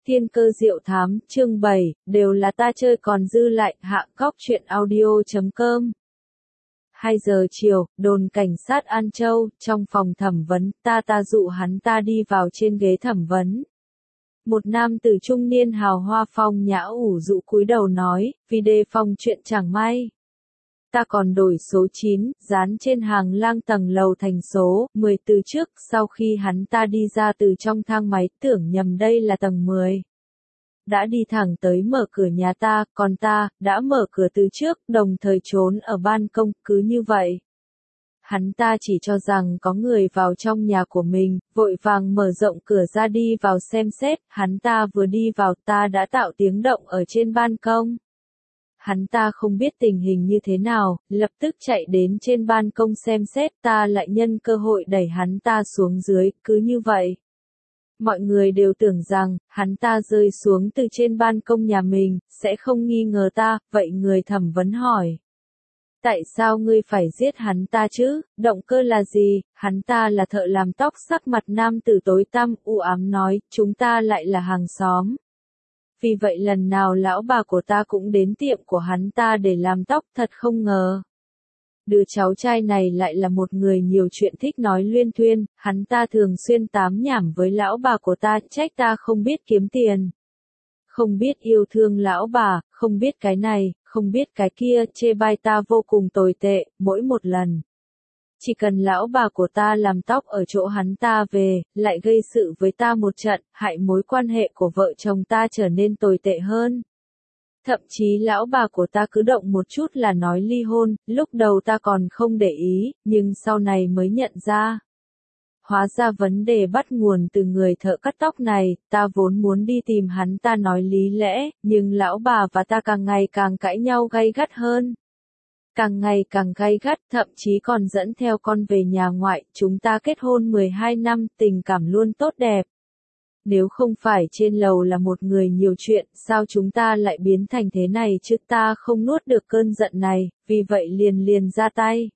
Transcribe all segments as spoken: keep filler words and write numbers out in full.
Thiên cơ diệu thám, chương bảy, đều là ta chơi còn dư lại, hạ cóc truyện audio chấm com. Hai giờ chiều, đồn cảnh sát An Châu, trong phòng thẩm vấn, ta ta dụ hắn ta đi vào trên ghế thẩm vấn. Một nam tử trung niên hào hoa phong nhã ủ rũ cúi đầu nói, vì đề phòng chuyện chẳng may. Ta còn đổi số chín, dán trên hàng lang tầng lầu thành số mười từ trước, sau khi hắn ta đi ra từ trong thang máy, tưởng nhầm đây là tầng mười. Đã đi thẳng tới mở cửa nhà ta, còn ta, đã mở cửa từ trước, đồng thời trốn ở ban công, cứ như vậy. Hắn ta chỉ cho rằng có người vào trong nhà của mình, vội vàng mở rộng cửa ra đi vào xem xét, hắn ta vừa đi vào ta đã tạo tiếng động ở trên ban công. Hắn ta không biết tình hình như thế nào, lập tức chạy đến trên ban công xem xét, ta lại nhân cơ hội đẩy hắn ta xuống dưới, cứ như vậy. Mọi người đều tưởng rằng, hắn ta rơi xuống từ trên ban công nhà mình, sẽ không nghi ngờ ta, vậy người thẩm vấn hỏi. Tại sao ngươi phải giết hắn ta chứ, động cơ là gì, hắn ta là thợ làm tóc, sắc mặt nam tử tối tăm, u ám nói, chúng ta lại là hàng xóm. Vì vậy lần nào lão bà của ta cũng đến tiệm của hắn ta để làm tóc, thật không ngờ. Đứa cháu trai này lại là một người nhiều chuyện thích nói luyên thuyên, hắn ta thường xuyên tám nhảm với lão bà của ta, trách ta không biết kiếm tiền. Không biết yêu thương lão bà, không biết cái này, không biết cái kia, chê bai ta vô cùng tồi tệ, mỗi một lần. Chỉ cần lão bà của ta làm tóc ở chỗ hắn ta về, lại gây sự với ta một trận, hại mối quan hệ của vợ chồng ta trở nên tồi tệ hơn. Thậm chí lão bà của ta cứ động một chút là nói ly hôn, lúc đầu ta còn không để ý, nhưng sau này mới nhận ra. Hóa ra vấn đề bắt nguồn từ người thợ cắt tóc này, ta vốn muốn đi tìm hắn ta nói lý lẽ, nhưng lão bà và ta càng ngày càng cãi nhau gay gắt hơn. Càng ngày càng gay gắt, thậm chí còn dẫn theo con về nhà ngoại, chúng ta kết hôn mười hai năm, tình cảm luôn tốt đẹp. Nếu không phải trên lầu là một người nhiều chuyện, sao chúng ta lại biến thành thế này chứ, ta không nuốt được cơn giận này, vì vậy liền liền ra tay.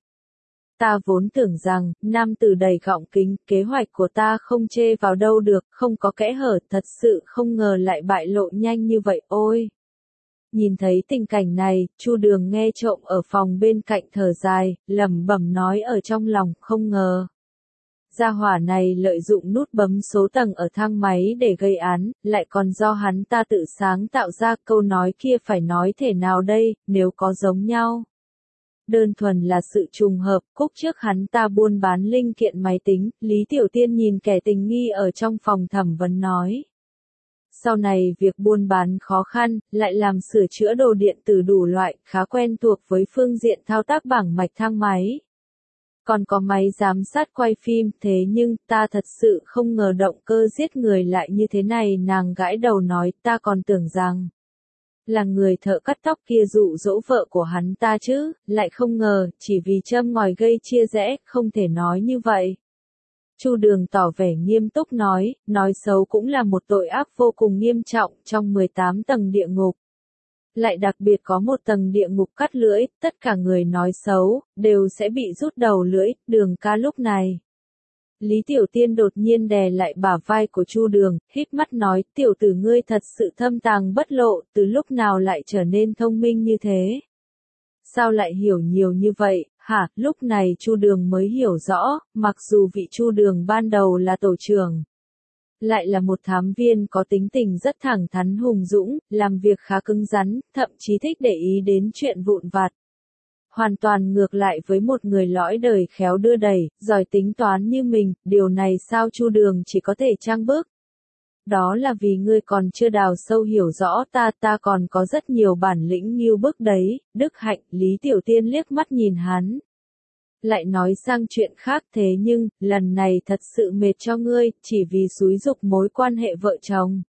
Ta vốn tưởng rằng, nam tử đầy gọng kính, kế hoạch của ta không chê vào đâu được, không có kẽ hở, thật sự không ngờ lại bại lộ nhanh như vậy, ôi. Nhìn thấy tình cảnh này, Chu Đường nghe trộm ở phòng bên cạnh thở dài, lẩm bẩm nói ở trong lòng, không ngờ. Gia hỏa này lợi dụng nút bấm số tầng ở thang máy để gây án, lại còn do hắn ta tự sáng tạo ra, câu nói kia phải nói thế nào đây, nếu có giống nhau. Đơn thuần là sự trùng hợp, cúc trước hắn ta buôn bán linh kiện máy tính, Lý Tiểu Tiên nhìn kẻ tình nghi ở trong phòng thẩm vấn nói. Sau này việc buôn bán khó khăn, lại làm sửa chữa đồ điện tử đủ loại, khá quen thuộc với phương diện thao tác bảng mạch thang máy. Còn có máy giám sát quay phim, thế nhưng, ta thật sự không ngờ động cơ giết người lại như thế này, nàng gãi đầu nói, ta còn tưởng rằng là người thợ cắt tóc kia dụ dỗ vợ của hắn ta chứ, lại không ngờ, chỉ vì châm ngòi gây chia rẽ, không thể nói như vậy. Chu Đường tỏ vẻ nghiêm túc nói, nói xấu cũng là một tội ác vô cùng nghiêm trọng, trong mười tám tầng địa ngục. Lại đặc biệt có một tầng địa ngục cắt lưỡi, tất cả người nói xấu, đều sẽ bị rút đầu lưỡi, Đường ca lúc này. Lý Tiểu Tiên đột nhiên đè lại bả vai của Chu Đường, hít mắt nói, tiểu tử ngươi thật sự thâm tàng bất lộ, từ lúc nào lại trở nên thông minh như thế? Sao lại hiểu nhiều như vậy, hả? Lúc này Chu Đường mới hiểu rõ, mặc dù vị Chu Đường ban đầu là tổ trưởng, lại là một thám viên có tính tình rất thẳng thắn hùng dũng, làm việc khá cứng rắn, thậm chí thích để ý đến chuyện vụn vặt. Hoàn toàn ngược lại với một người lõi đời khéo đưa đẩy, giỏi tính toán như mình, điều này sao Chu Đường chỉ có thể trang bức. Đó là vì ngươi còn chưa đào sâu hiểu rõ ta, ta còn có rất nhiều bản lĩnh nghiêu bức đấy, đức hạnh, Lý Tiểu Tiên liếc mắt nhìn hắn. Lại nói sang chuyện khác, thế nhưng, lần này thật sự mệt cho ngươi, chỉ vì xúi giục mối quan hệ vợ chồng.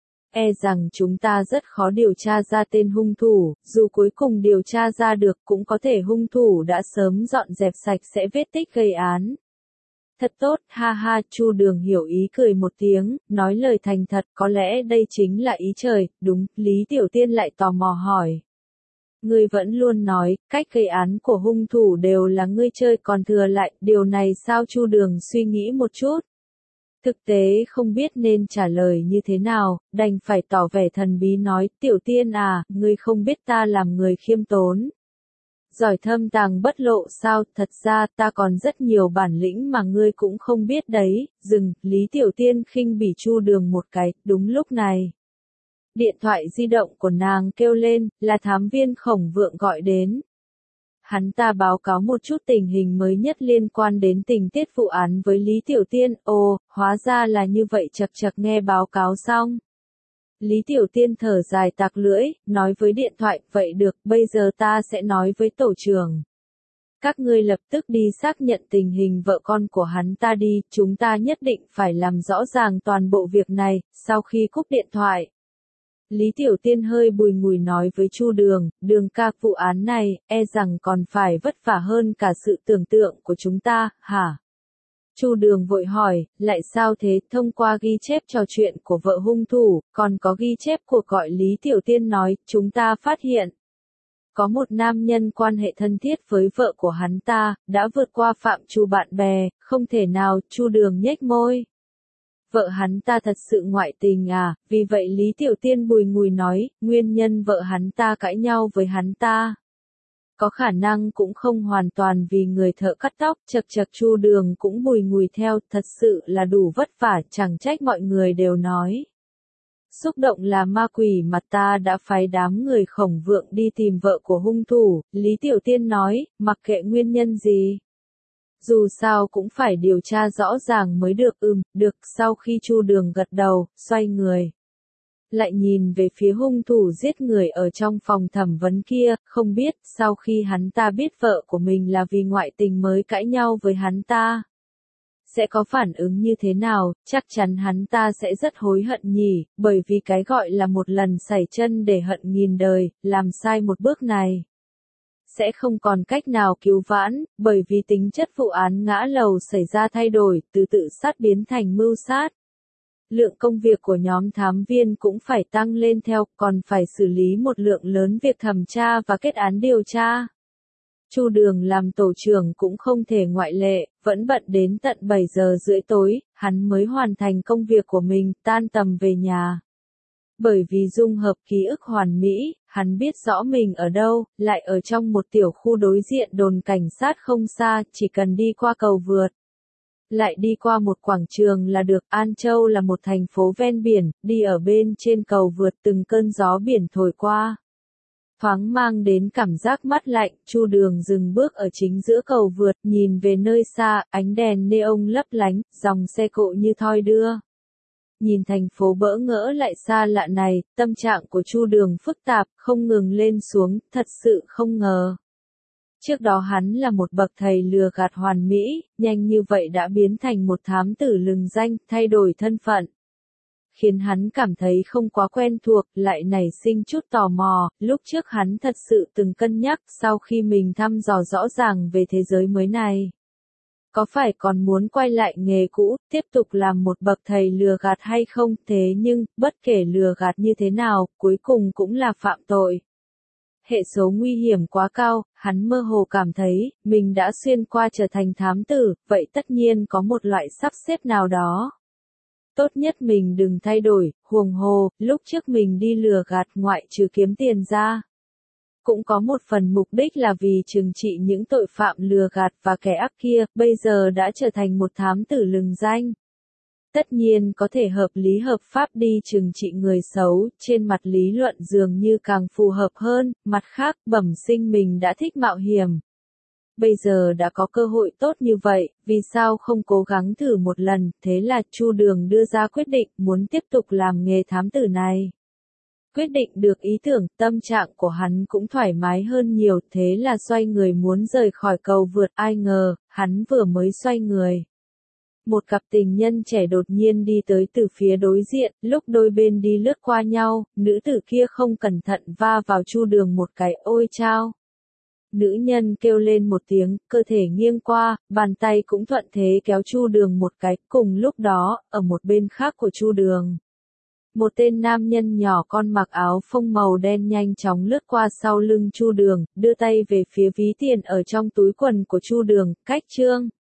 E rằng chúng ta rất khó điều tra ra tên hung thủ, dù cuối cùng điều tra ra được cũng có thể hung thủ đã sớm dọn dẹp sạch sẽ vết tích gây án. Thật tốt, ha ha, Chu Đường hiểu ý cười một tiếng, nói lời thành thật, có lẽ đây chính là ý trời, đúng, Lý Tiểu Tiên lại tò mò hỏi. Ngươi vẫn luôn nói, cách gây án của hung thủ đều là ngươi chơi còn thừa lại, điều này sao Chu Đường suy nghĩ một chút. Thực tế không biết nên trả lời như thế nào, đành phải tỏ vẻ thần bí nói, Tiểu Tiên à, ngươi không biết ta làm người khiêm tốn. Giỏi thâm tàng bất lộ sao, thật ra ta còn rất nhiều bản lĩnh mà ngươi cũng không biết đấy, dừng, Lý Tiểu Tiên khinh bỉ Chu Đường một cái, đúng lúc này. Điện thoại di động của nàng kêu lên, là thám viên Khổng Vượng gọi đến. Hắn ta báo cáo một chút tình hình mới nhất liên quan đến tình tiết vụ án với Lý Tiểu Tiên, ồ, hóa ra là như vậy chật chật nghe báo cáo xong. Lý Tiểu Tiên thở dài tạc lưỡi, nói với điện thoại, vậy được, bây giờ ta sẽ nói với tổ trưởng. Các ngươi lập tức đi xác nhận tình hình vợ con của hắn ta đi, chúng ta nhất định phải làm rõ ràng toàn bộ việc này, sau khi cúp điện thoại. Lý Tiểu Tiên hơi bùi ngùi nói với Chu Đường, Đường ca, vụ án này, e rằng còn phải vất vả hơn cả sự tưởng tượng của chúng ta, hả? Chu Đường vội hỏi, lại sao thế, thông qua ghi chép trò chuyện của vợ hung thủ, còn có ghi chép cuộc gọi Lý Tiểu Tiên nói, chúng ta phát hiện. Có một nam nhân quan hệ thân thiết với vợ của hắn ta, đã vượt qua phạm trù bạn bè, không thể nào, Chu Đường nhếch môi. Vợ hắn ta thật sự ngoại tình à, vì vậy Lý Tiểu Tiên bùi ngùi nói, nguyên nhân vợ hắn ta cãi nhau với hắn ta. Có khả năng cũng không hoàn toàn vì người thợ cắt tóc, chật chật Chu Đường cũng bùi ngùi theo, thật sự là đủ vất vả, chẳng trách mọi người đều nói. Xúc động là ma quỷ mà ta đã phái đám người Khổng Vượng đi tìm vợ của hung thủ, Lý Tiểu Tiên nói, mặc kệ nguyên nhân gì. Dù sao cũng phải điều tra rõ ràng mới được, ừm, được, sau khi Chu Đường gật đầu, xoay người. Lại nhìn về phía hung thủ giết người ở trong phòng thẩm vấn kia, không biết, sau khi hắn ta biết vợ của mình là vì ngoại tình mới cãi nhau với hắn ta. Sẽ có phản ứng như thế nào, chắc chắn hắn ta sẽ rất hối hận nhỉ, bởi vì cái gọi là một lần sẩy chân để hận nghìn đời, làm sai một bước này. Sẽ không còn cách nào cứu vãn, bởi vì tính chất vụ án ngã lầu xảy ra thay đổi, từ tự sát biến thành mưu sát. Lượng công việc của nhóm thám viên cũng phải tăng lên theo, còn phải xử lý một lượng lớn việc thẩm tra và kết án điều tra. Chu Đường làm tổ trưởng cũng không thể ngoại lệ, vẫn bận đến tận bảy giờ rưỡi tối, hắn mới hoàn thành công việc của mình, tan tầm về nhà. Bởi vì dung hợp ký ức hoàn mỹ, hắn biết rõ mình ở đâu, lại ở trong một tiểu khu đối diện đồn cảnh sát không xa, chỉ cần đi qua cầu vượt. Lại đi qua một quảng trường là được, An Châu là một thành phố ven biển, đi ở bên trên cầu vượt từng cơn gió biển thổi qua. Thoáng mang đến cảm giác mát lạnh, Chu Đường dừng bước ở chính giữa cầu vượt, nhìn về nơi xa, ánh đèn neon lấp lánh, dòng xe cộ như thoi đưa. Nhìn thành phố bỡ ngỡ lại xa lạ này, tâm trạng của Chu Đường phức tạp, không ngừng lên xuống, thật sự không ngờ. Trước đó hắn là một bậc thầy lừa gạt hoàn mỹ, nhanh như vậy đã biến thành một thám tử lừng danh, thay đổi thân phận. Khiến hắn cảm thấy không quá quen thuộc, lại nảy sinh chút tò mò, lúc trước hắn thật sự từng cân nhắc sau khi mình thăm dò rõ ràng về thế giới mới này. Có phải còn muốn quay lại nghề cũ, tiếp tục làm một bậc thầy lừa gạt hay không, thế nhưng, bất kể lừa gạt như thế nào, cuối cùng cũng là phạm tội. Hệ số nguy hiểm quá cao, hắn mơ hồ cảm thấy, mình đã xuyên qua trở thành thám tử, vậy tất nhiên có một loại sắp xếp nào đó. Tốt nhất mình đừng thay đổi, huồng hồ, lúc trước mình đi lừa gạt ngoại trừ kiếm tiền ra. Cũng có một phần mục đích là vì trừng trị những tội phạm lừa gạt và kẻ ác kia, bây giờ đã trở thành một thám tử lừng danh. Tất nhiên có thể hợp lý hợp pháp đi trừng trị người xấu, trên mặt lý luận dường như càng phù hợp hơn, mặt khác bẩm sinh mình đã thích mạo hiểm. Bây giờ đã có cơ hội tốt như vậy, vì sao không cố gắng thử một lần, thế là Chu Đường đưa ra quyết định muốn tiếp tục làm nghề thám tử này. Quyết định được ý tưởng, tâm trạng của hắn cũng thoải mái hơn nhiều, thế là xoay người muốn rời khỏi cầu vượt, ai ngờ, hắn vừa mới xoay người. Một cặp tình nhân trẻ đột nhiên đi tới từ phía đối diện, lúc đôi bên đi lướt qua nhau, nữ tử kia không cẩn thận va vào Chu Đường một cái, ôi chao. Nữ nhân kêu lên một tiếng, cơ thể nghiêng qua, bàn tay cũng thuận thế kéo Chu Đường một cái, cùng lúc đó, ở một bên khác của Chu Đường. Một tên nam nhân nhỏ con mặc áo phông màu đen nhanh chóng lướt qua sau lưng Chu Đường, đưa tay về phía ví tiền ở trong túi quần của Chu Đường, cách trương.